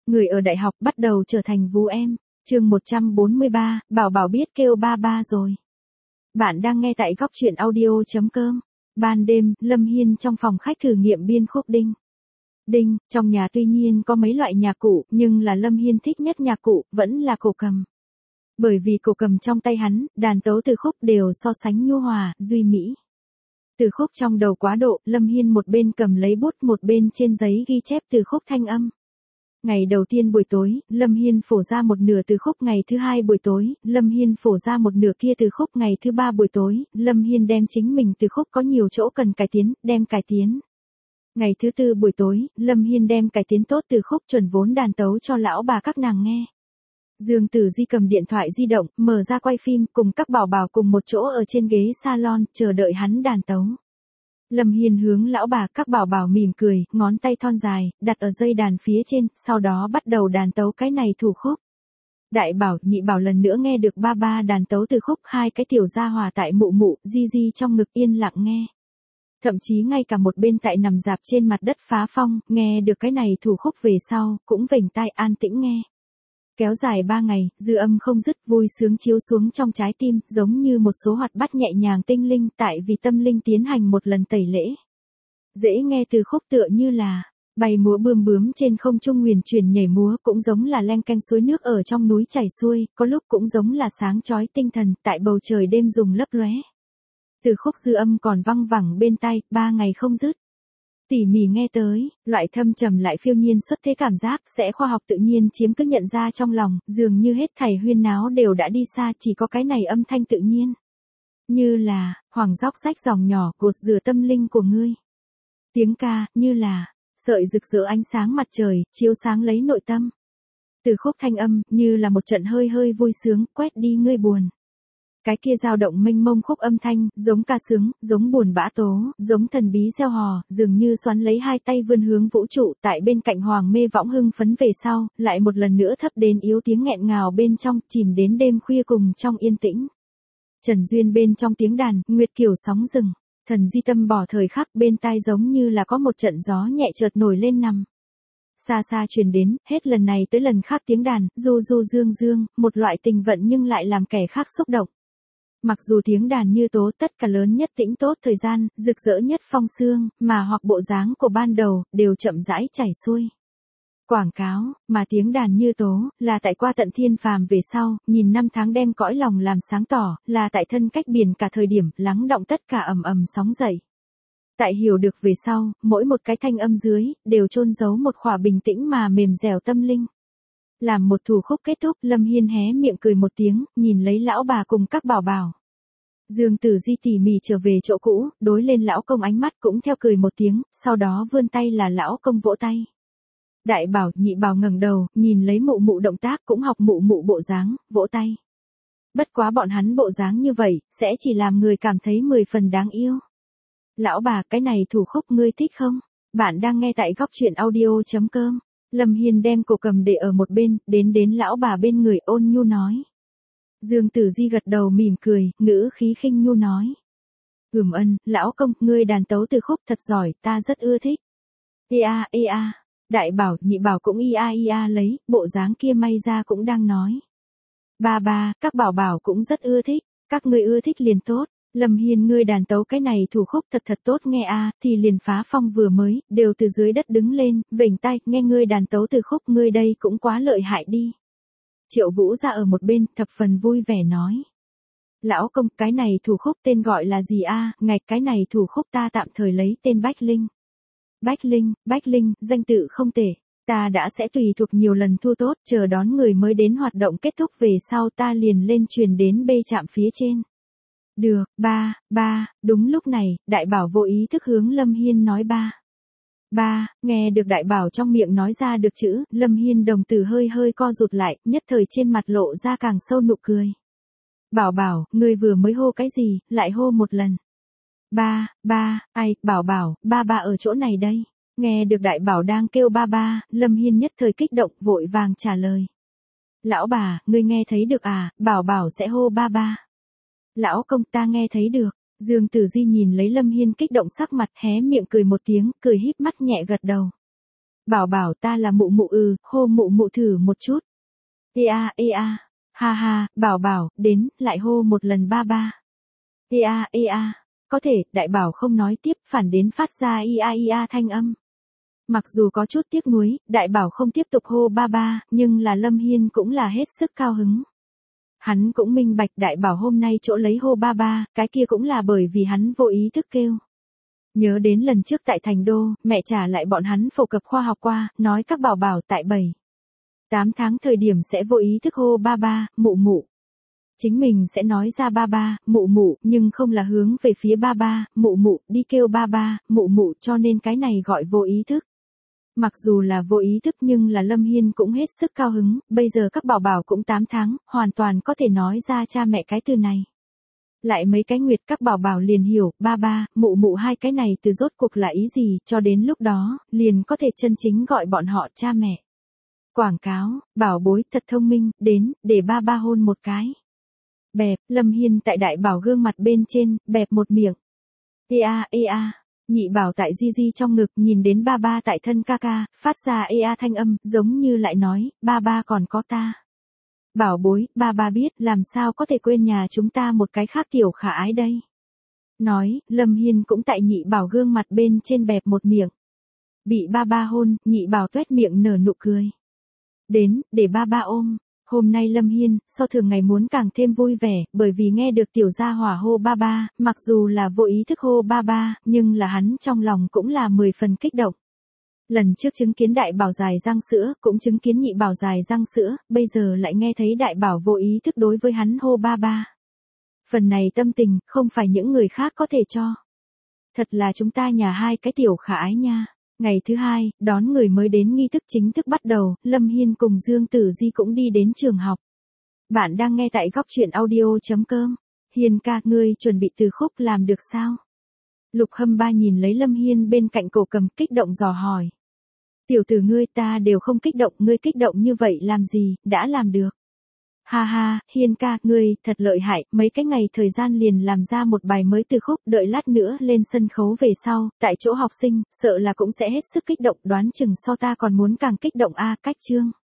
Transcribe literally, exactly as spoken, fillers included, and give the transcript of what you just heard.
Người ở đại học bắt đầu trở thành vú em. Chương một trăm bốn mươi ba, Bảo Bảo biết kêu ba ba rồi. Bạn đang nghe tại góc truyện audio chấm com. Ban đêm, Lâm Hiên trong phòng khách thử nghiệm biên khúc đinh. Đinh, trong nhà tuy nhiên có mấy loại nhạc cụ, nhưng là Lâm Hiên thích nhất nhạc cụ, vẫn là cổ cầm. Bởi vì cổ cầm trong tay hắn, đàn tấu từ khúc đều so sánh nhu hòa, duy mỹ. Từ khúc trong đầu quá độ, Lâm Hiên một bên cầm lấy bút một bên trên giấy ghi chép từ khúc thanh âm. Ngày đầu tiên buổi tối, Lâm Hiên phổ ra một nửa từ khúc, ngày thứ hai buổi tối, Lâm Hiên phổ ra một nửa kia từ khúc, ngày thứ ba buổi tối, Lâm Hiên đem chính mình từ khúc có nhiều chỗ cần cải tiến, đem cải tiến. Ngày thứ tư buổi tối, Lâm Hiên đem cải tiến tốt từ khúc chuẩn vốn đàn tấu cho lão bà các nàng nghe. Dương Tử Di cầm điện thoại di động, mở ra quay phim, cùng các bảo bảo cùng một chỗ ở trên ghế salon, chờ đợi hắn đàn tấu. Lâm Hiên hướng lão bà các bảo bảo mỉm cười, ngón tay thon dài, đặt ở dây đàn phía trên, sau đó bắt đầu đàn tấu cái này thủ khúc. Đại bảo, nhị bảo lần nữa nghe được ba ba đàn tấu từ khúc, hai cái tiểu gia hòa tại mụ mụ, di di trong ngực yên lặng nghe. Thậm chí ngay cả một bên tại nằm dạp trên mặt đất Phá Phong, nghe được cái này thủ khúc về sau, cũng vểnh tai an tĩnh nghe. Kéo dài ba ngày, dư âm không dứt, vui sướng chiếu xuống trong trái tim, giống như một số hoạt bát nhẹ nhàng tinh linh, tại vì tâm linh tiến hành một lần tẩy lễ. Dễ nghe từ khúc tựa như là bay múa bươm bướm trên không trung huyền chuyển nhảy múa, cũng giống là len canh suối nước ở trong núi chảy xuôi, có lúc cũng giống là sáng chói tinh thần tại bầu trời đêm dùng lấp lóe. Từ khúc dư âm còn văng vẳng bên tai, ba ngày không dứt. Tỉ mỉ nghe tới, loại thâm trầm lại phiêu nhiên xuất thế cảm giác sẽ khoa học tự nhiên chiếm cứ nhận ra trong lòng, dường như hết thảy huyên náo đều đã đi xa, chỉ có cái này âm thanh tự nhiên. Như là, hoàng róc rách dòng nhỏ gột rửa tâm linh của ngươi. Tiếng ca, như là, sợi rực rỡ ánh sáng mặt trời, chiếu sáng lấy nội tâm. Từ khúc thanh âm, như là một trận hơi hơi vui sướng, quét đi ngươi buồn. Cái kia dao động mênh mông khúc âm thanh, giống ca sướng, giống buồn bã tố, giống thần bí gieo hò, dường như xoắn lấy hai tay vươn hướng vũ trụ, tại bên cạnh hoàng mê võng hưng phấn về sau, lại một lần nữa thấp đến yếu tiếng nghẹn ngào bên trong, chìm đến đêm khuya cùng trong yên tĩnh. Trần Duyên bên trong tiếng đàn, nguyệt kiều sóng rừng, thần di tâm bỏ thời khắc bên tai giống như là có một trận gió nhẹ chợt nổi lên nằm. Xa xa truyền đến, hết lần này tới lần khác tiếng đàn, du du dương dương, một loại tình vận nhưng lại làm kẻ khác xúc động. Mặc dù tiếng đàn như tố tất cả lớn nhất tĩnh tốt thời gian, rực rỡ nhất phong sương, mà hoặc bộ dáng của ban đầu, đều chậm rãi chảy xuôi. Quảng cáo, mà tiếng đàn như tố, là tại qua tận thiên phàm về sau, nhìn năm tháng đem cõi lòng làm sáng tỏ, là tại thân cách biển cả thời điểm, lắng động tất cả ầm ầm sóng dậy. Tại hiểu được về sau, mỗi một cái thanh âm dưới, đều chôn giấu một khỏa bình tĩnh mà mềm dẻo tâm linh. Làm một thủ khúc kết thúc, Lâm Hiên hé miệng cười một tiếng, nhìn lấy lão bà cùng các bảo bảo. Dương Tử Di tỉ mỉ trở về chỗ cũ, đối lên lão công ánh mắt cũng theo cười một tiếng, sau đó vươn tay là lão công vỗ tay. Đại bảo, nhị bảo ngẩng đầu, nhìn lấy mụ mụ động tác cũng học mụ mụ bộ dáng, vỗ tay. Bất quá bọn hắn bộ dáng như vậy, sẽ chỉ làm người cảm thấy mười phần đáng yêu. Lão bà, cái này thủ khúc ngươi thích không? Bạn đang nghe tại góc truyện audio chấm com. Lâm Hiên đem cổ cầm để ở một bên, đến đến lão bà bên người ôn nhu nói. Dương Tử Di gật đầu mỉm cười, ngữ khí khinh nhu nói. Ừm ân, lão công, ngươi đàn tấu từ khúc thật giỏi, ta rất ưa thích. Ê a, ê a, đại bảo, nhị bảo cũng ia ia lấy, bộ dáng kia may ra cũng đang nói. Ba ba, các bảo bảo cũng rất ưa thích, các ngươi ưa thích liền tốt. Lâm Hiên ngươi đàn tấu cái này thủ khúc thật thật tốt nghe a, thì liền Phá Phong vừa mới, đều từ dưới đất đứng lên, vểnh tai, nghe ngươi đàn tấu từ khúc ngươi đây cũng quá lợi hại đi. Triệu Vũ ra ở một bên, thập phần vui vẻ nói. Lão công, cái này thủ khúc tên gọi là gì a? Ngạch, cái này thủ khúc ta tạm thời lấy tên Bách Linh. Bách Linh, Bách Linh, danh tự không tệ. Ta đã sẽ tùy thuộc nhiều lần thu tốt, chờ đón người mới đến hoạt động kết thúc về sau ta liền lên truyền đến bê trạm phía trên. Được, ba, ba, đúng lúc này, đại bảo vô ý thức hướng Lâm Hiên nói ba. Ba, nghe được đại bảo trong miệng nói ra được chữ, Lâm Hiên đồng tử hơi hơi co rụt lại, nhất thời trên mặt lộ ra càng sâu nụ cười. Bảo bảo, ngươi vừa mới hô cái gì, lại hô một lần. Ba, ba, ai, bảo bảo, ba ba ở chỗ này đây. Nghe được đại bảo đang kêu ba ba, Lâm Hiên nhất thời kích động, vội vàng trả lời. Lão bà, ngươi nghe thấy được à, bảo bảo sẽ hô ba ba. Lão công, ta nghe thấy được. Dương Tử Di nhìn lấy Lâm Hiên kích động sắc mặt, hé miệng cười một tiếng, cười híp mắt nhẹ gật đầu. Bảo bảo ta là mụ mụ ừ, hô mụ mụ thử một chút. Ê a, ê a, ha ha, bảo bảo, đến, lại hô một lần ba ba. Ê a, ê a, có thể, đại bảo không nói tiếp, phản đến phát ra ia ia thanh âm. Mặc dù có chút tiếc nuối, đại bảo không tiếp tục hô ba ba, nhưng là Lâm Hiên cũng là hết sức cao hứng. Hắn cũng minh bạch đại bảo hôm nay chỗ lấy hô ba ba, cái kia cũng là bởi vì hắn vô ý thức kêu. Nhớ đến lần trước tại Thành Đô, mẹ trả lại bọn hắn phổ cập khoa học qua, nói các bảo bảo tại bảy, tám tháng thời điểm sẽ vô ý thức hô ba ba, mụ mụ. Chính mình sẽ nói ra ba ba, mụ mụ, nhưng không là hướng về phía ba ba, mụ mụ, đi kêu ba ba, mụ mụ, cho nên cái này gọi vô ý thức. Mặc dù là vô ý thức nhưng là Lâm Hiên cũng hết sức cao hứng, bây giờ các bảo bảo cũng tám tháng, hoàn toàn có thể nói ra cha mẹ cái từ này. Lại mấy cái nguyệt các bảo bảo liền hiểu, ba ba, mụ mụ hai cái này từ rốt cuộc là ý gì, cho đến lúc đó, liền có thể chân chính gọi bọn họ cha mẹ. Quảng cáo, bảo bối thật thông minh, đến, để ba ba hôn một cái. Bẹp, Lâm Hiên tại đại bảo gương mặt bên trên, bẹp một miệng. Ê a, ê a, nhị bảo tại di di trong ngực nhìn đến ba ba tại thân ca ca, phát ra ê a thanh âm, giống như lại nói, ba ba còn có ta. Bảo bối, ba ba biết, làm sao có thể quên nhà chúng ta một cái khác tiểu khả ái đây. Nói, Lâm Hiên cũng tại nhị bảo gương mặt bên trên bẹp một miệng. Bị ba ba hôn, nhị bảo tuét miệng nở nụ cười. Đến, để ba ba ôm. Hôm nay Lâm Hiên, so thường ngày muốn càng thêm vui vẻ, bởi vì nghe được tiểu gia hỏa hô ba ba, mặc dù là vô ý thức hô ba ba, nhưng là hắn trong lòng cũng là mười phần kích động. Lần trước chứng kiến đại bảo dài răng sữa, cũng chứng kiến nhị bảo dài răng sữa, bây giờ lại nghe thấy đại bảo vô ý thức đối với hắn hô ba ba. Phần này tâm tình, không phải những người khác có thể cho. Thật là chúng ta nhà hai cái tiểu khả ái nha. Ngày thứ hai, đón người mới đến nghi thức chính thức bắt đầu, Lâm Hiên cùng Dương Tử Di cũng đi đến trường học. Bạn đang nghe tại góc truyện audio.com. Hiên ca, ngươi chuẩn bị từ khúc làm được sao? Lục Hâm Ba nhìn lấy Lâm Hiên bên cạnh cổ cầm kích động dò hỏi. Tiểu tử ngươi ta đều không kích động, ngươi kích động như vậy làm gì, đã làm được. Ha ha, Hiên ca, ngươi, thật lợi hại, mấy cái ngày thời gian liền làm ra một bài mới từ khúc, đợi lát nữa lên sân khấu về sau, tại chỗ học sinh, sợ là cũng sẽ hết sức kích động, đoán chừng so ta còn muốn càng kích động a, cách chương.